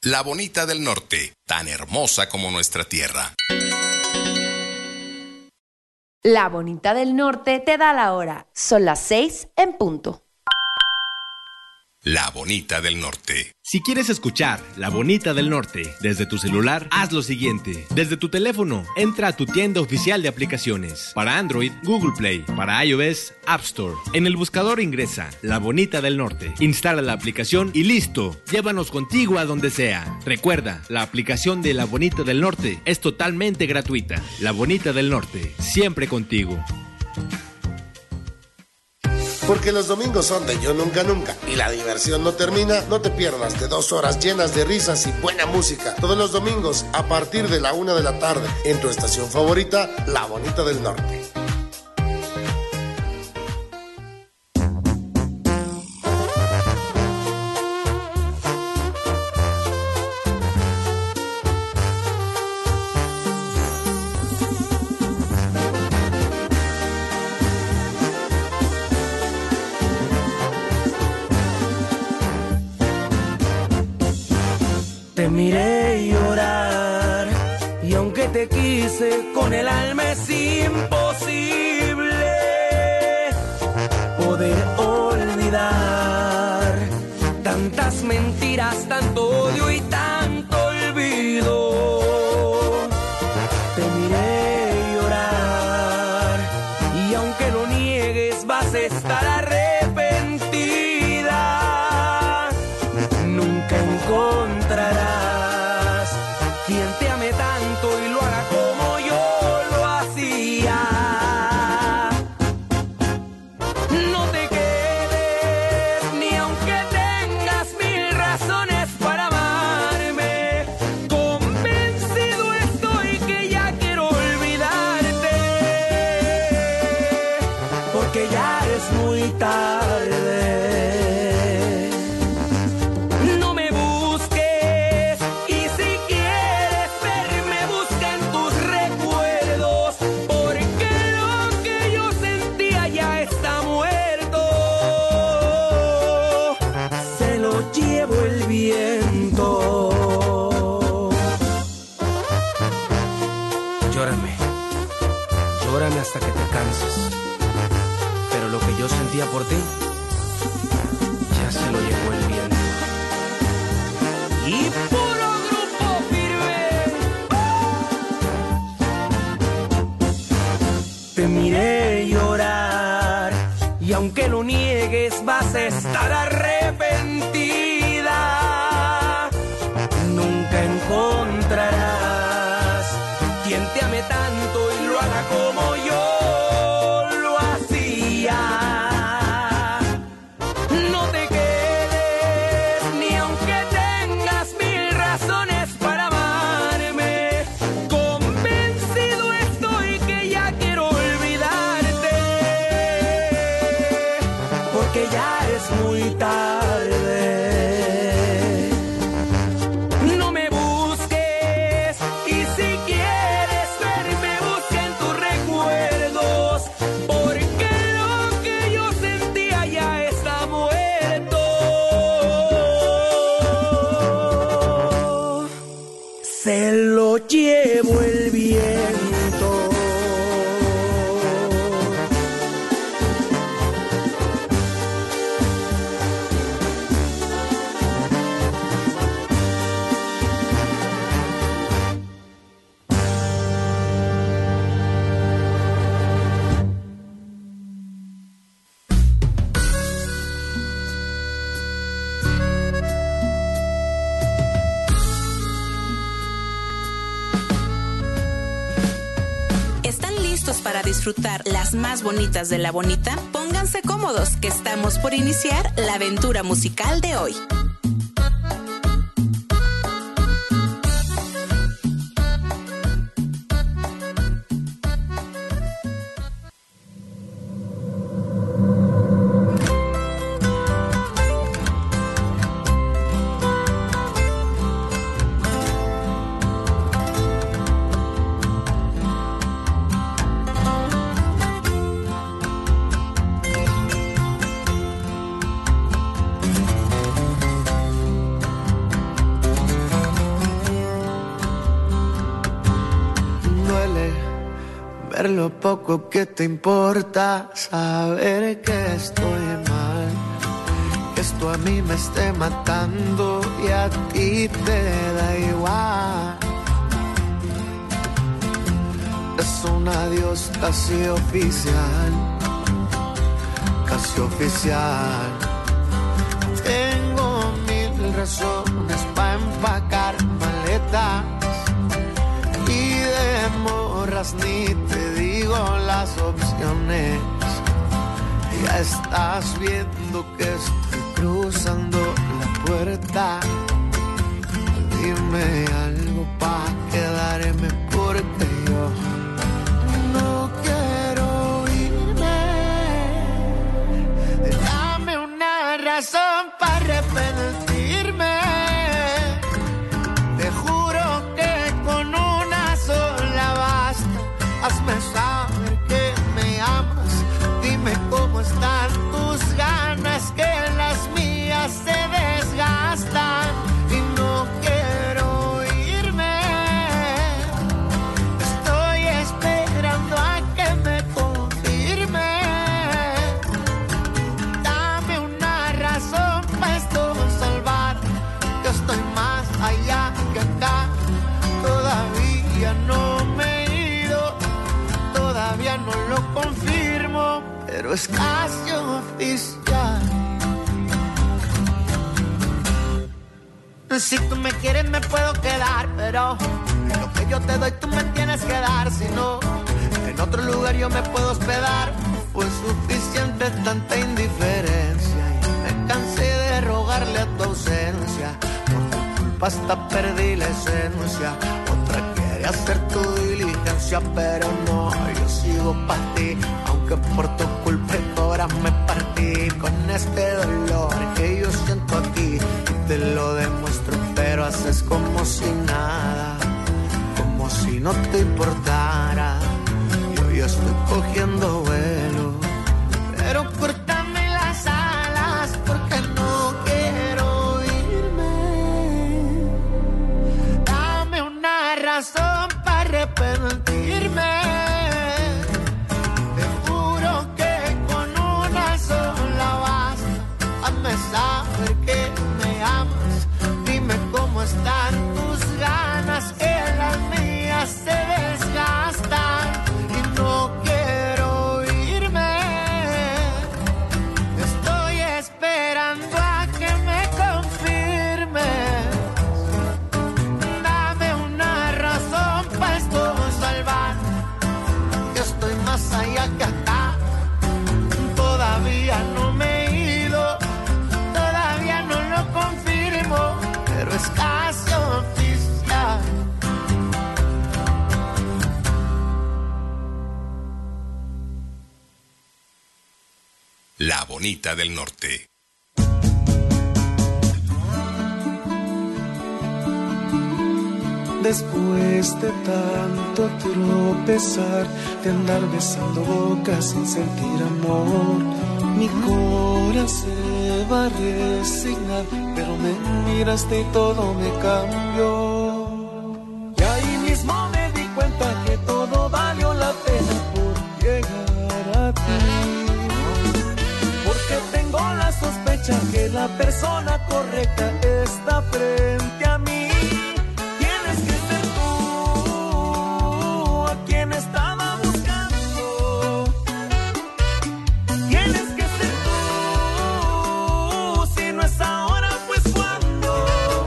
La Bonita del Norte, tan hermosa como nuestra tierra. La Bonita del Norte te da la hora. Son las 6 en punto. La Bonita del Norte. Si quieres escuchar La Bonita del Norte desde tu celular, haz lo siguiente. Desde tu teléfono, entra a tu tienda oficial de aplicaciones. Para Android, Google Play. Para iOS, App Store. En el buscador ingresa La Bonita del Norte. Instala la aplicación y listo. Llévanos contigo a donde sea. Recuerda, la aplicación de La Bonita del Norte es totalmente gratuita. La Bonita del Norte, siempre contigo. Porque los domingos son de Yo Nunca Nunca y la diversión no termina, no te pierdas de 2 horas llenas de risas y buena música. Todos los domingos a partir de la 1 de la tarde en tu estación favorita, La Bonita del Norte. Te miré llorar y aunque te quise con el alma es imposible poder olvidar tantas mentiras, tanto odio y tanto olvido. Te miré llorar y aunque lo niegues vas a estar arrepentida. Nunca encontrarás quien te ame tanto y lo haga como yo lo hacía. No te quedes ni aunque tengas 1000 razones para amarme. Convencido estoy que ya quiero olvidarte, porque ya es muy tarde. Llórame hasta que te canses, pero lo que yo sentía por ti ya se lo llevó el viento. Y puro grupo firme. Te miré llorar y aunque lo niegues vas a estar arrepentida. Nunca encontrarás quien te ame tanto y lo haga como yo lo hacía. No te quedes ni aunque tengas 1000 razones para amarme. Convencido estoy que ya quiero olvidarte, porque ya es muy tarde. Se lo llevo el viento. Para disfrutar las más bonitas de La Bonita, pónganse cómodos que estamos por iniciar la aventura musical de hoy. ver lo poco que te importa, saber que estoy mal, que esto a mí me esté matando y a ti te da igual. Es un adiós casi oficial, casi oficial. Tengo mil razones para empacar maletas y de morras ni te digo las opciones. Ya estás viendo que estoy cruzando la puerta. Dime algo pa' quedarme porque yo no quiero irme. Dame una razón para arrepentirme. Te juro que con una sola basta. Hazme saber que me amas. Dime cómo están tus ganas, que las mías se desgastan. Y no quiero irme. Estoy esperando a que me confirme. Dame una razón para esto salvar. Yo estoy más allá que acá. Todavía no me he ido. Todavía no lo confirmo, pero es casi oficial. Si tú me quieres me puedo quedar, pero lo que yo te doy tú me tienes que dar. Si no, en otro lugar yo me puedo hospedar. Fue suficiente tanta indiferencia y me cansé de rogarle a tu ausencia. Por tu culpa hasta perdí la esencia. Otra quiere hacer tu diligencia, pero no, yo sigo para ti. Aunque por tu culpa ahora me partí con este dolor que yo siento aquí. Te lo demuestro, pero haces como si nada, como si no te importara. Yo ya estoy cogiendo vuelo, pero córtame las alas porque no quiero irme. Dame una razón para arrepentirme. Te juro que con una sola basta. Hazme saber que amas, dime cómo están tus ganas, que las mías se desgastan y no quiero irme. Estoy esperando a que me confirmes. Dame una razón para esto salvar. Yo estoy más allá que acá. Todavía no me he ido. Confirmo, pero es casi oficial. La Bonita del Norte. Después de tanto tropezar, de andar besando bocas sin sentir amor, mi corazón se va a resignar, pero me miraste y todo me cambió. Y ahí mismo me di cuenta que todo valió la pena por llegar a ti. Porque tengo la sospecha que la persona correcta está frente a mí. Tienes que ser tú a quien estaba buscando. Tienes que ser tú, si no es ahora, pues cuando.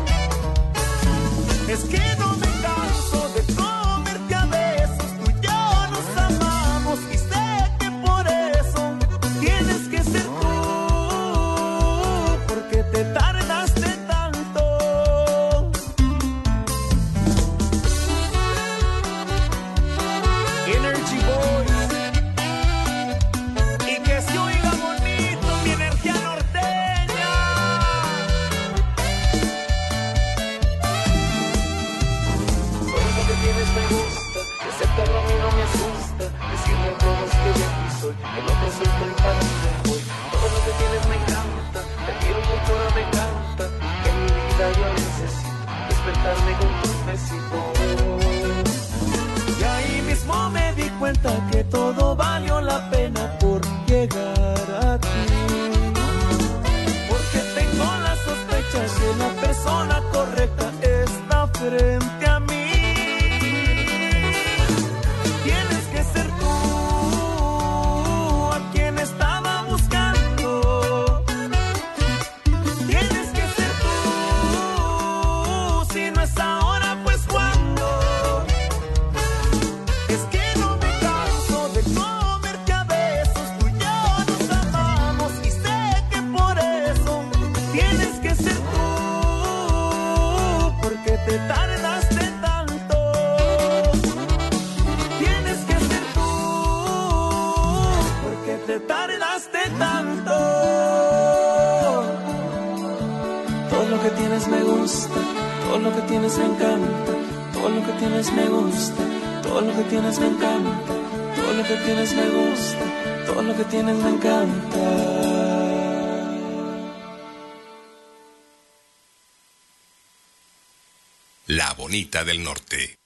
Es que no me canso de comerte a besos, tú y yo nos amamos y sé que por eso tienes que ser tú, porque te tardaste tanto. Energy Boys, y que se oiga bonito mi energía norteña. Todo lo que tienes me gusta, aceptarlo a mí no me asusta. Decirle a todos que de aquí soy, que no te suelto y para ti me voy. Todo lo que tienes me encanta, te quiero mucho, ahora me encanta. Que en mi vida yo necesito despertarme con tus besitos. Y ahí mismo me di cuenta que todo valió la pena por llegar a ti. Porque tengo la sospecha que la persona correcta está frente a mí. Tienes que ser tú a quien estaba buscando. Tienes que ser tú, si no es ahora, pues cuando. Es que no me canso de comerte a besos, tú y yo nos amamos y sé que por eso tienes que ser tú, porque te tardaste tanto. Tienes que ser tú, porque te tardaste tanto. Todo lo que tienes me gusta, todo lo que tienes me encanta, todo lo que tienes me gusta, todo lo que tienes me encanta, todo lo que tienes me gusta, todo lo que tienes me encanta. La Bonita del Norte.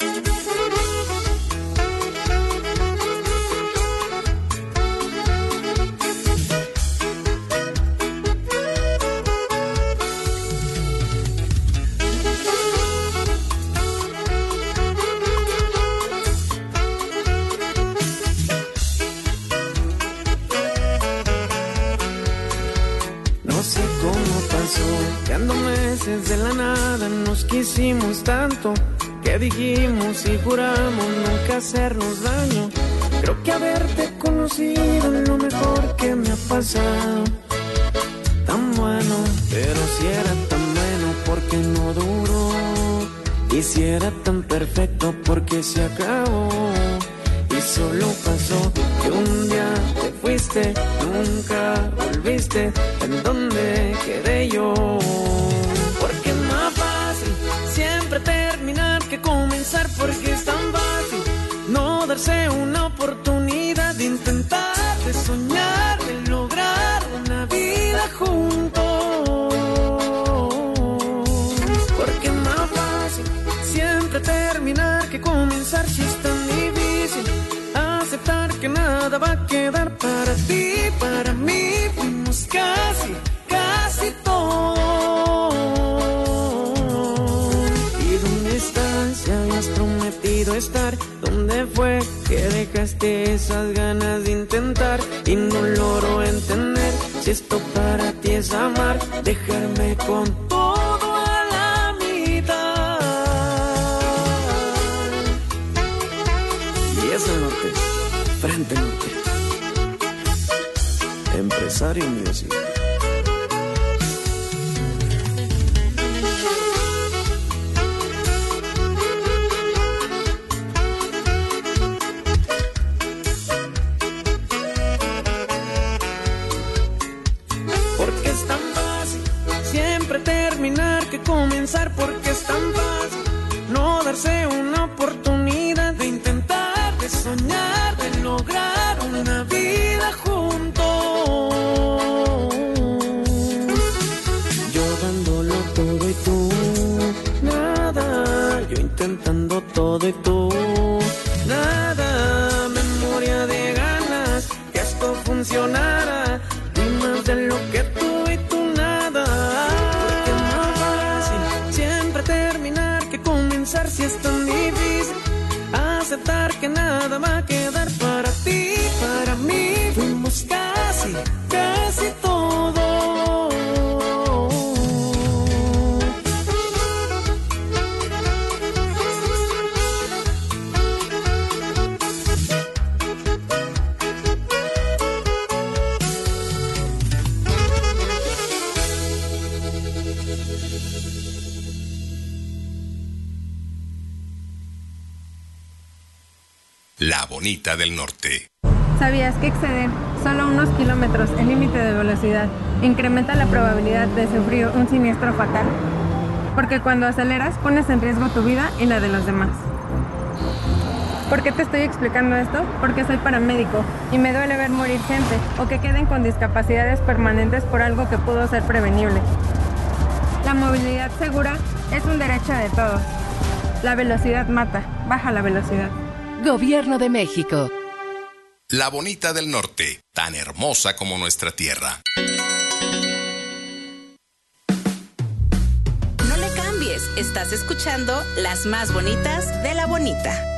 No sé cómo pasó, que ando meses de la nada, nos quisimos tanto, que dijimos y juramos nunca hacernos daño. Creo que haberte conocido es lo mejor que me ha pasado. Tan bueno, pero si era tan bueno, porque no duró. Y si era tan perfecto, porque se acabó. Y solo pasó que un día te fuiste, nunca volviste. ¿En dónde quedé yo? Porque es más fácil siempre terminar que comenzar, porque es tan fácil no darse una oportunidad de intentar, de soñar, de lograr una vida juntos. Porque es más fácil siempre terminar que comenzar, si es tan difícil aceptar que nada va a quedar para ti, para mí. Fuimos casi, casi todo. ¿Y dónde estás? Si habías prometido estar. ¿Dónde fue que dejaste esas ganas de intentar? Y no logro entender si esto para ti es amar, dejarme con todo a la mitad. Y es el norte, Frente Norte, Empresario Music. Porque es tan fácil siempre terminar que comenzar, porque es tan fácil no darse una oportunidad de intentar, de soñar, de lograr una vida juntos. Yo dándolo todo y tú nada, yo intentando todo y tú nada. Memoria de ganas que esto funcionara, y más de lo que tú y tú nada. Porque es más fácil siempre terminar que comenzar, si es tan difícil aceptar que nada va a quedar para ti, para mí. Fuimos casi, casi todo. La Bonita del Norte. ¿Sabías que exceder solo unos kilómetros el límite de velocidad incrementa la probabilidad de sufrir un siniestro fatal? Porque cuando aceleras pones en riesgo tu vida y la de los demás. ¿Por qué te estoy explicando esto? Porque soy paramédico y me duele ver morir gente o que queden con discapacidades permanentes por algo que pudo ser prevenible. La movilidad segura es un derecho de todos. La velocidad mata. Baja la velocidad. Gobierno de México. La Bonita del Norte, tan hermosa como nuestra tierra. No le cambies, estás escuchando Las Más Bonitas de La Bonita.